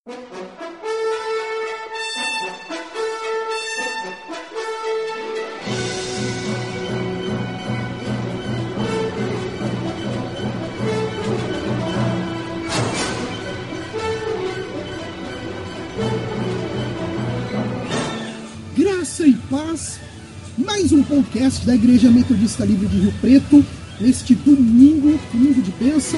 Graça e paz, mais um podcast da Igreja Metodista Livre de Rio Preto, neste domingo de bênção.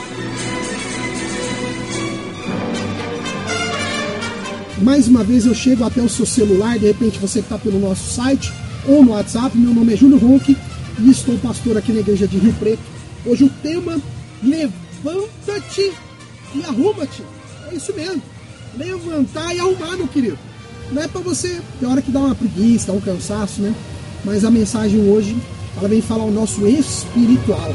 Mais uma vez eu chego até o seu celular, de repente você que está pelo nosso site ou no WhatsApp. Meu nome é Júnior Ronque e estou pastor aqui na Igreja de Rio Preto. Hoje o tema, levanta-te e arruma-te. É isso mesmo, levantar e arrumar, meu querido. Não é para você, tem hora que dá uma preguiça, dá um cansaço, né? Mas a mensagem hoje, ela vem falar o nosso espiritual.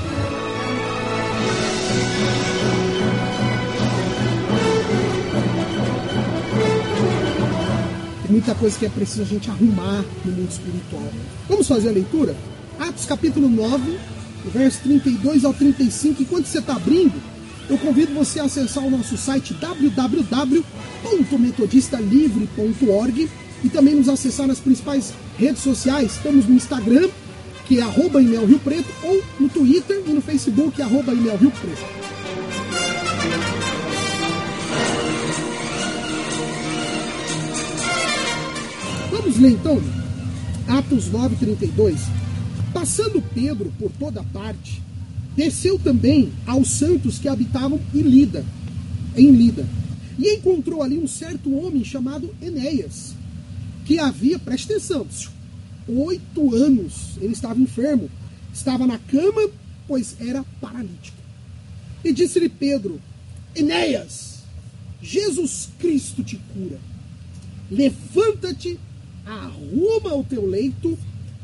Tem muita coisa que é preciso a gente arrumar no mundo espiritual. Vamos fazer a leitura? Atos capítulo 9, verso 32 ao 35. Enquanto você está abrindo, eu convido você a acessar o nosso site www.metodistalivre.org e também nos acessar nas principais redes sociais. Estamos no Instagram, que é @ImelRioPreto, ou no Twitter e no Facebook, @ImelRioPreto. Vamos ler então, Atos 9:32. Passando Pedro por toda parte, desceu também aos santos que habitavam em Lida, e encontrou ali um certo homem chamado Enéas, que havia, preste atenção, 8 anos, ele estava enfermo, estava na cama, pois era paralítico. E disse-lhe Pedro: Enéas, Jesus Cristo te cura, levanta-te, arruma o teu leito.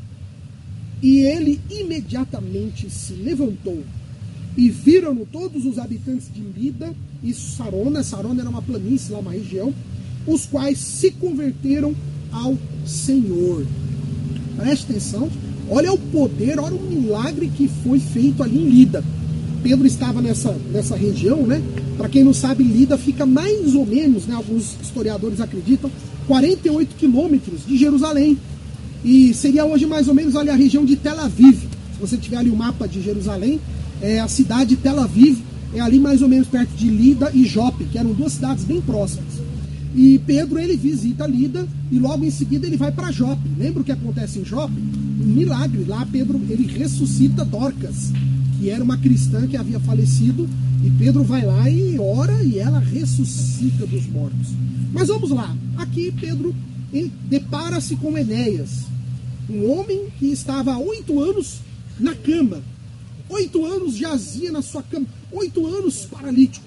E ele imediatamente se levantou. E viram-no todos os habitantes de Lida e Sarona. Sarona era uma planície, lá uma região, os quais se converteram ao Senhor. Preste atenção, olha o poder, olha o milagre que foi feito ali em Lida. Pedro estava nessa região, né? Para quem não sabe, Lida fica mais ou menos, né, alguns historiadores acreditam, 48 quilômetros de Jerusalém. E seria hoje mais ou menos ali a região de Tel Aviv. Se você tiver ali o mapa de Jerusalém, a cidade de Tel Aviv é ali mais ou menos perto de Lida e Jope, que eram duas cidades bem próximas. E Pedro, ele visita Lida e logo em seguida ele vai para Jope. Lembra o que acontece em Jope? Um milagre. Lá Pedro, ele ressuscita Dorcas, que era uma cristã que havia falecido, e Pedro vai lá e ora e ela ressuscita dos mortos. Mas vamos lá. Aqui Pedro depara-se com Enéas, um homem que estava há 8 anos na cama. 8 anos jazia na sua cama. 8 anos paralítico.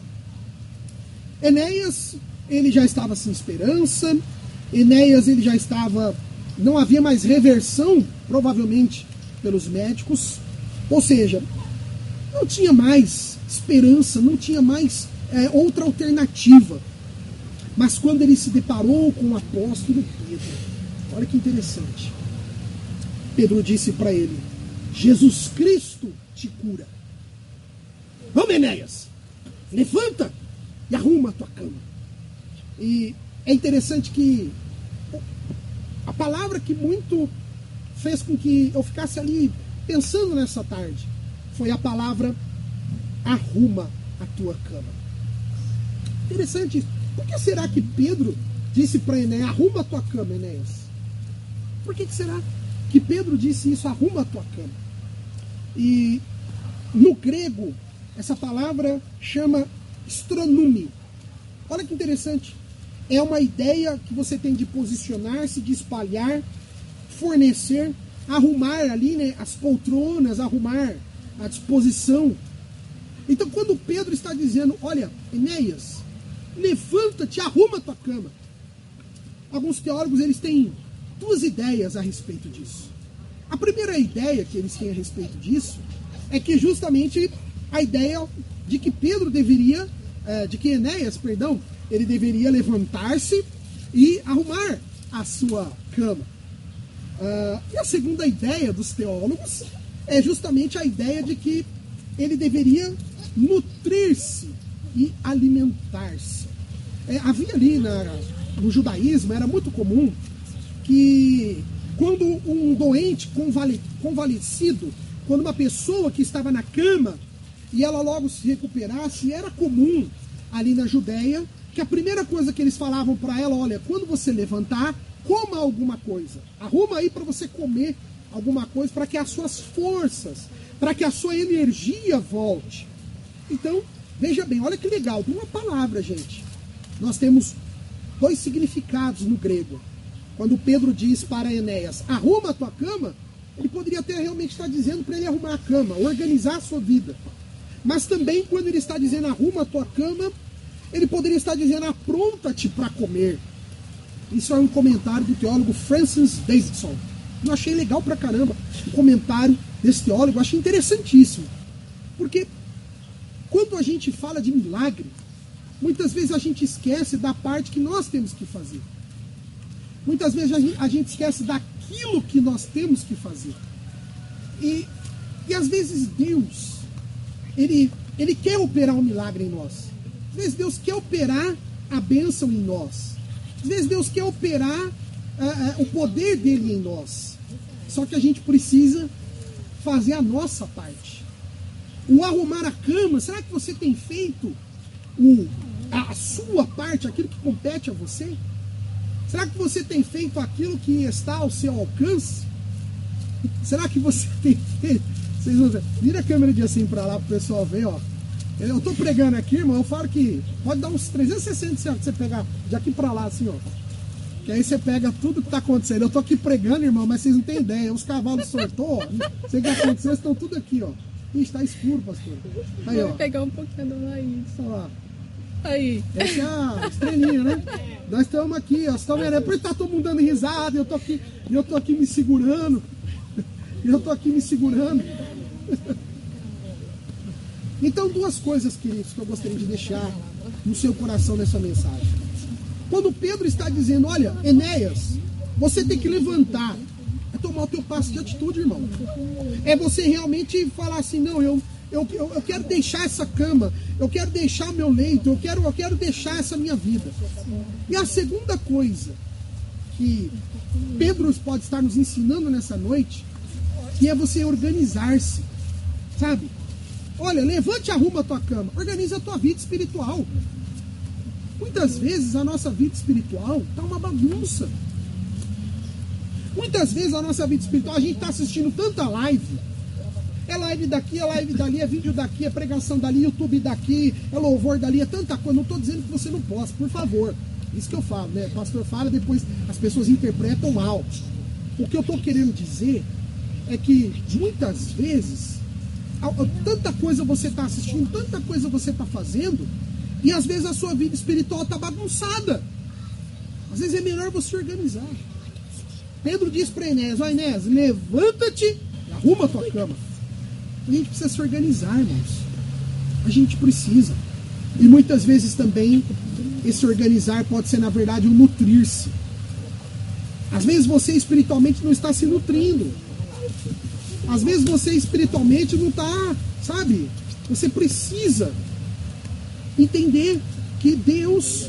Enéas, ele já estava sem esperança. Enéas, ele já estava... Não havia mais reversão, provavelmente, pelos médicos. Ou seja, não tinha mais esperança, não tinha mais outra alternativa. Mas quando ele se deparou com o apóstolo Pedro, olha que interessante. Pedro disse para ele: Jesus Cristo te cura. Vamos, Enéas, levanta e arruma a tua cama. E é interessante que a palavra que muito fez com que eu ficasse ali pensando nessa tarde foi a palavra arruma a tua cama. Interessante isso. Por que será que Pedro disse para Enéas: arruma a tua cama, Enéas? Por que será que Pedro disse isso, arruma a tua cama? E no grego, essa palavra chama stronumi. Olha que interessante. É uma ideia que você tem de posicionar-se, de espalhar, fornecer, arrumar ali, né, as poltronas, arrumar a disposição. Então, quando Pedro está dizendo: olha, Enéas, levanta-te, arruma a tua cama. Alguns teólogos, eles têm 2 ideias a respeito disso. A primeira ideia que eles têm a respeito disso é que justamente a ideia de que Enéas, ele deveria levantar-se e arrumar a sua cama. E a segunda ideia dos teólogos é justamente a ideia de que ele deveria nutrir-se e alimentar-se. Havia ali no judaísmo, era muito comum que quando um doente convalescido, quando uma pessoa que estava na cama e ela logo se recuperasse, era comum ali na Judéia que a primeira coisa que eles falavam para ela, olha, quando você levantar, coma alguma coisa, arruma aí para você comer alguma coisa, para que as suas forças, para que a sua energia volte. Então, veja bem, olha que legal, de uma palavra, gente, nós temos 2 significados no grego. Quando Pedro diz para Enéas, arruma a tua cama, ele poderia até realmente estar dizendo para ele arrumar a cama, organizar a sua vida. Mas também quando ele está dizendo arruma a tua cama, ele poderia estar dizendo apronta-te para comer. Isso é um comentário do teólogo Francis Davidson. Eu achei legal pra caramba o comentário desse teólogo, eu achei interessantíssimo. Porque quando a gente fala de milagre, muitas vezes a gente esquece da parte que nós temos que fazer. Muitas vezes a gente esquece daquilo que nós temos que fazer. E às vezes Deus, Ele quer operar um milagre em nós. Às vezes Deus quer operar a bênção em nós. Às vezes Deus quer operar o poder dele em nós. Só que a gente precisa fazer a nossa parte. O arrumar a cama, será que você tem feito a sua parte, aquilo que compete a você? Será que você tem feito aquilo que está ao seu alcance? Será que você tem feito? Vira a câmera de assim para lá para o pessoal ver, ó. Eu estou pregando aqui, irmão, eu falo que pode dar uns 360 se você pegar de aqui para lá, assim, ó. Que aí você pega tudo que está acontecendo. Eu estou aqui pregando, irmão, mas vocês não têm ideia. Os cavalos sortou, ó. Sei o que aconteceu, estão tudo aqui, ó. Ixi, está escuro, pastor. Aí, ó. Vou pegar um pouquinho do Laís. Olha lá. Aí. Essa é a estrelinha, né? Nós estamos aqui, ó. Por isso tá todo mundo dando risada. Eu tô aqui me segurando. Então, 2 coisas, queridos, que eu gostaria de deixar no seu coração nessa mensagem. Quando Pedro está dizendo, olha, Enéas, você tem que levantar, é tomar o teu passo de atitude, irmão. É você realmente falar assim, não, eu quero deixar essa cama, eu quero deixar meu leito, eu quero deixar essa minha vida. E a segunda coisa que Pedro pode estar nos ensinando nessa noite, que é você organizar-se, sabe? Olha, levante e arruma a tua cama, organiza a tua vida espiritual. Muitas vezes a nossa vida espiritual está uma bagunça. Muitas vezes a nossa vida espiritual, a gente está assistindo tanta live. É live daqui, é live dali, é vídeo daqui, é pregação dali, YouTube daqui, é louvor dali, é tanta coisa. Não estou dizendo que você não possa, por favor. Isso que eu falo, né? O pastor fala, depois as pessoas interpretam mal. O que eu estou querendo dizer é que muitas vezes tanta coisa você está assistindo, tanta coisa você está fazendo, e às vezes a sua vida espiritual está bagunçada. Às vezes é melhor você organizar. Pedro diz para Enéas, ó Enéas, levanta-te e arruma a tua cama. A gente precisa se organizar, irmãos. A gente precisa. E muitas vezes também esse organizar pode ser, na verdade, um nutrir-se. Às vezes você espiritualmente não está se nutrindo. Às vezes você espiritualmente não está, sabe? Você precisa entender que Deus,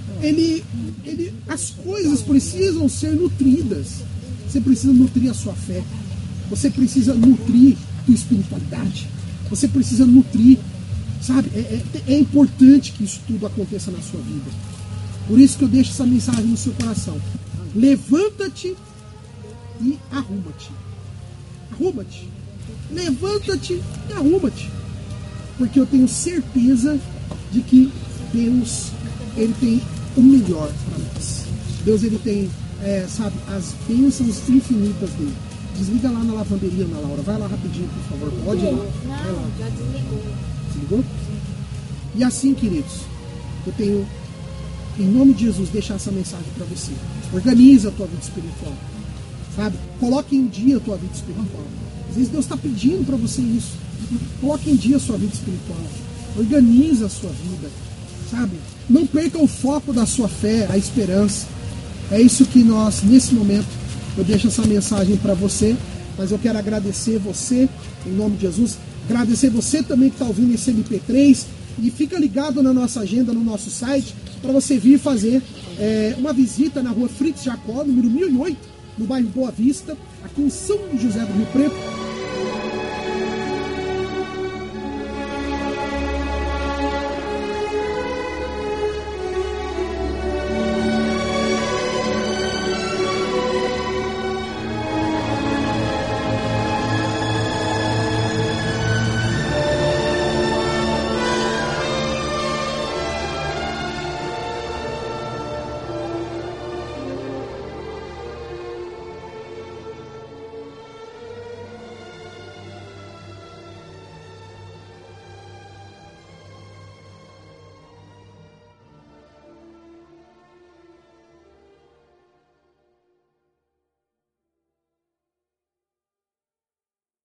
as coisas precisam ser nutridas. Você precisa nutrir a sua fé. Você precisa nutrir a tua espiritualidade. Você precisa nutrir, sabe? É importante que isso tudo aconteça na sua vida. Por isso que eu deixo essa mensagem no seu coração. Levanta-te e arruma-te. Arruma-te. Levanta-te e arruma-te. Porque eu tenho certeza de que Deus, Ele tem o melhor para nós. Deus, Ele tem, sabe, as bênçãos infinitas dele. Desliga lá na lavanderia, Ana Laura. Vai lá rapidinho, por favor. Pode ir lá. Vai lá. Já desligou. Desligou? E assim, queridos, eu tenho, em nome de Jesus, deixar essa mensagem para você. Organiza a tua vida espiritual. Sabe? Coloque em dia a tua vida espiritual. Às vezes Deus está pedindo para você isso. Coloque em dia a sua vida espiritual. Organiza a sua vida. Sabe? Não perca o foco da sua fé, a esperança. É isso que nós, nesse momento, eu deixo essa mensagem para você. Mas eu quero agradecer você, em nome de Jesus. Agradecer você também que está ouvindo esse MP3. E fica ligado na nossa agenda, no nosso site, para você vir fazer uma visita na rua Fritz Jacó, número 1008, no bairro Boa Vista, aqui em São José do Rio Preto,